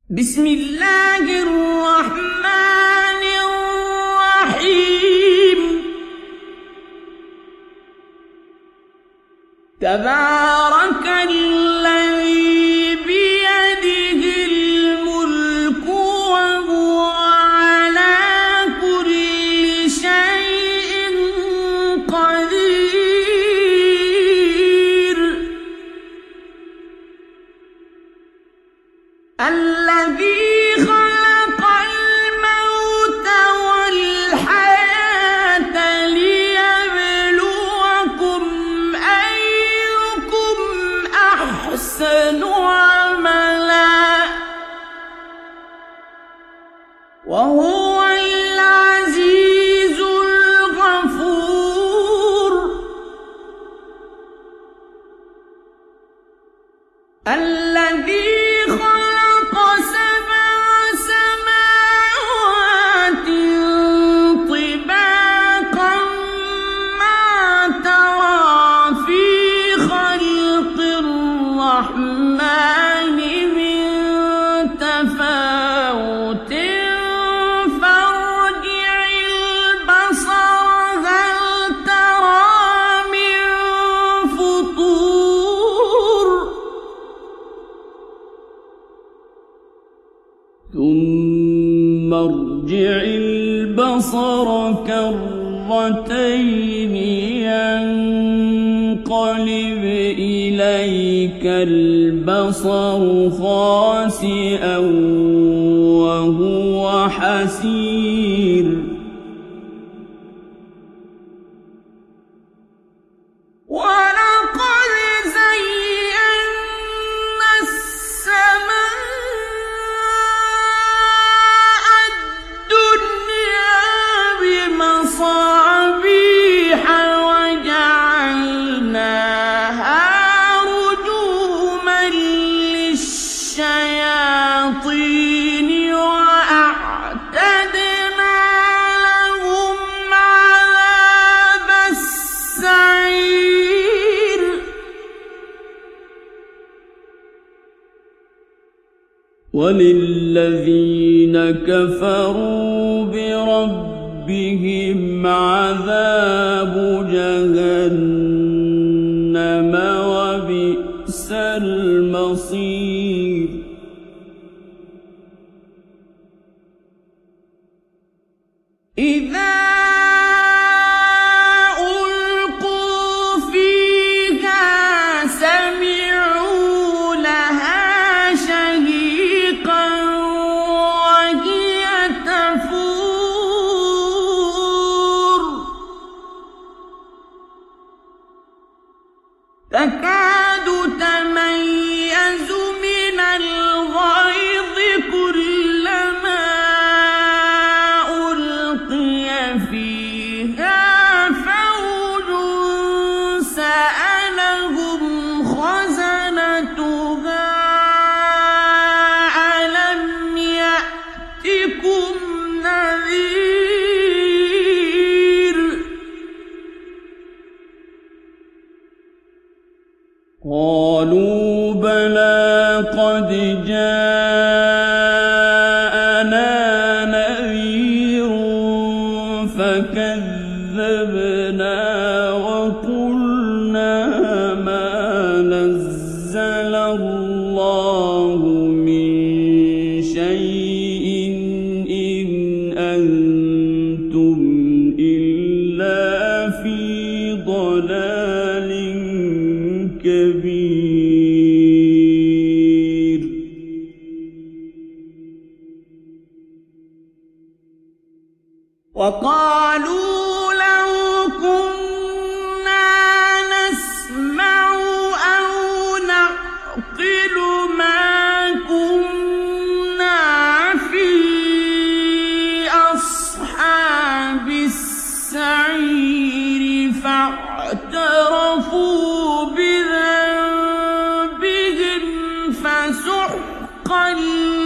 بسم الله الرحمن الرحيم. تبارك الذي بيده الملك وهو على كل شيء قدير. الذي خلق الموت والحياة ليبلوكم أيكم أحسن عملا وهو العزيز الغفور. الذي الرحمن من تفاوت فارجع البصر هل ترى من فطور ثم ارجع البصر كرتين ينقلب إليك البصر خاسئا وهو حسير. ولقد زينا السماء الدنيا بمصابيح وجعلناها الشياطين وأعتدنا لهم عذاب السعير. وللذين كفروا بربهم عذاب جهنم وبئس المصير. إذا ألقوا فيها سمعوا لها شهيقا وهي تفور تكاد تميز من الغيظ كلما فيها فوج سألهم خزنتها ألم يأتكم نذير قالوا بلى قد جاءنا نذير فكذبنا وقلنا ما نزل الله من شيء إن أنتم إلا في ضلال كبير. وقالوا لو كنا نسمع أو نعقل ما كنا في أصحاب السعير فاعترفوا بذنبهم فسحقا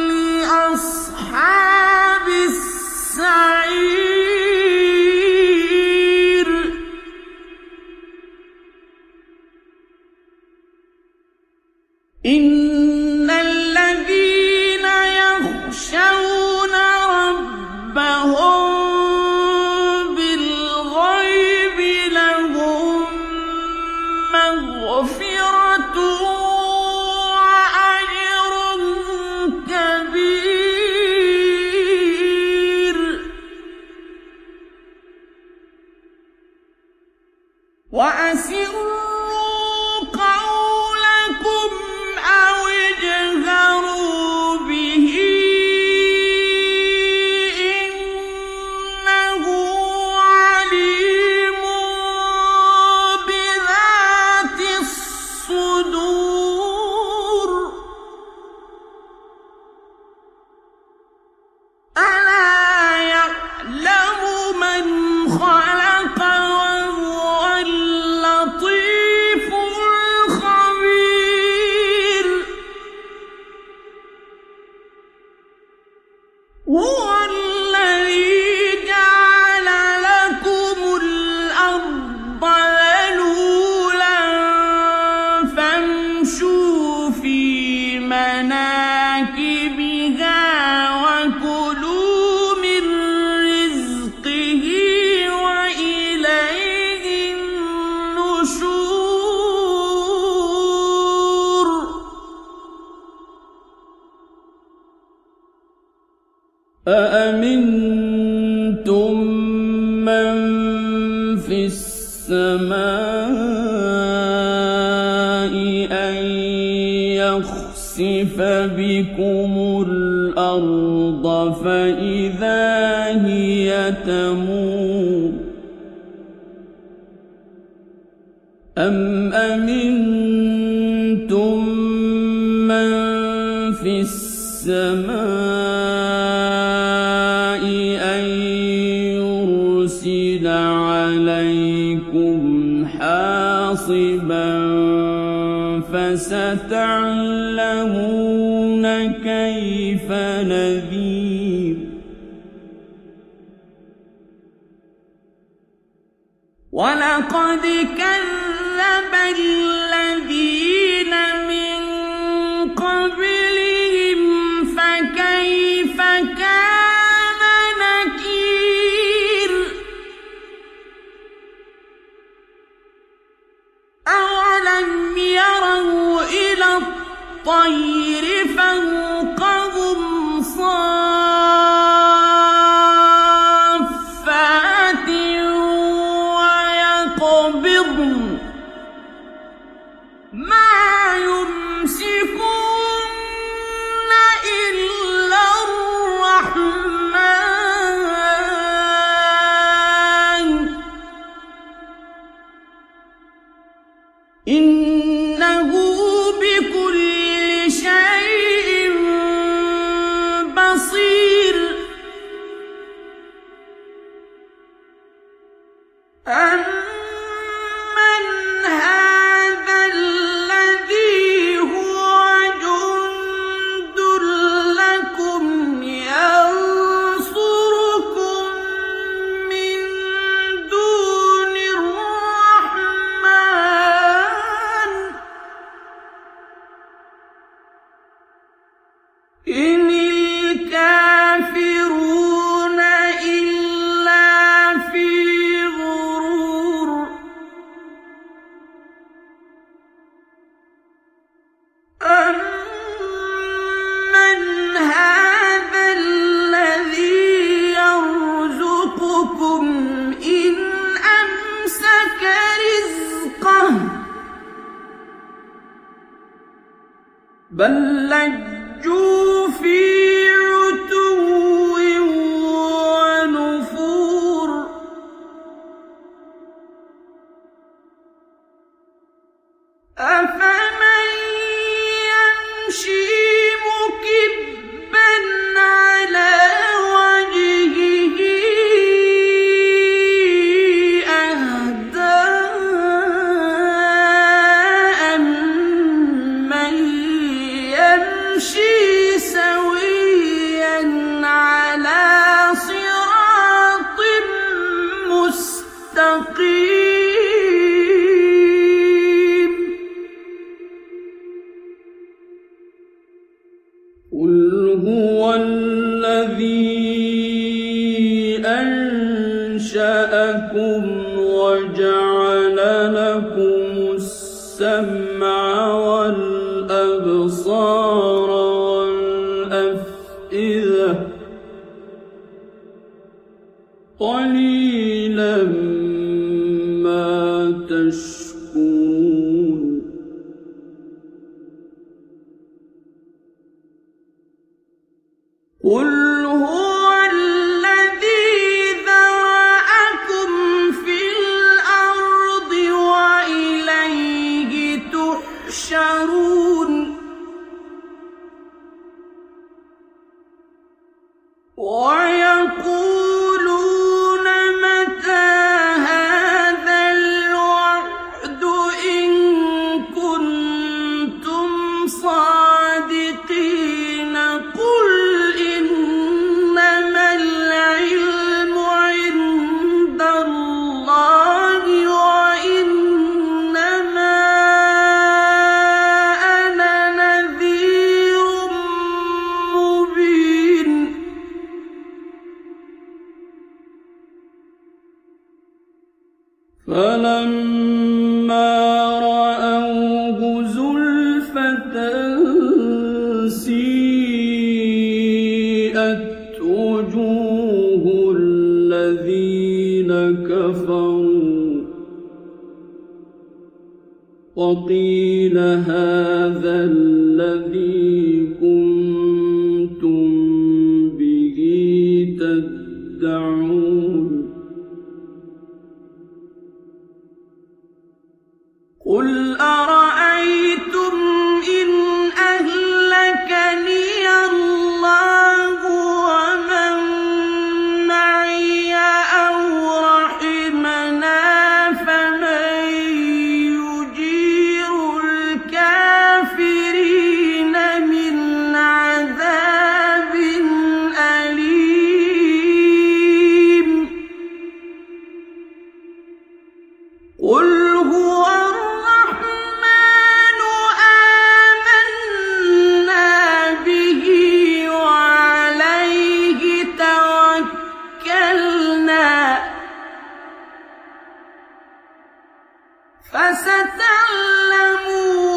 لأصحاب السعير. إن الذين وأسروا قولكم أو اجهروا به إنه عليم بذات الصدور ألا يعلم من خلق وهو اللطيف الخبير هو الذي جعل لكم الأرض ذلولا فامشوا في مناكبها وكلوا من رزقه وإليه النشور أأمنتم من في السماء أن يخسف بكم الأرض فإذا هي تمور أم أمنتم من في السماء أن يرسل عليكم حاصبا فستعلمون كيف نذير ولقد كذب الذين من قبلهم فكيف كان نكير أولم يروا إلى الطير فوقهم صافات ويقبضن ما يمسكون إلا الرحمن إنه بكل شيء بصير أمن هذا الذي هو جند لكم ينصركم من دون الرحمن إن الكافرون إلا في غرور أمن هذا الذي يرزقكم إن أمسك رزقه بل لجوا في عتو ونفور أفمن يمشي مكبا على وجهه أهدى أمن يمشي سويا على صراط مستقيم قل هو الذي أنشأكم وجعل لكم السمع والأبصار والأفئدة قليلا ما تشكرون تشكرون قل هو الذي ذرأكم في الأرض وإليه تحشرون ويقولون متى هذا الوعد إن كنتم صادقين قل إنما العلم عند الله وإنما أنا نذير مبين فلما رأوه زلفة سيئت وجوه الذين كفروا وقيل هذا الذي كنتم به تدعون قل أرأيتم إن أهلكني الله ومن معي أو رحمنا فمن يجير الكافرين من عذاب أليم قل هو فستعلمون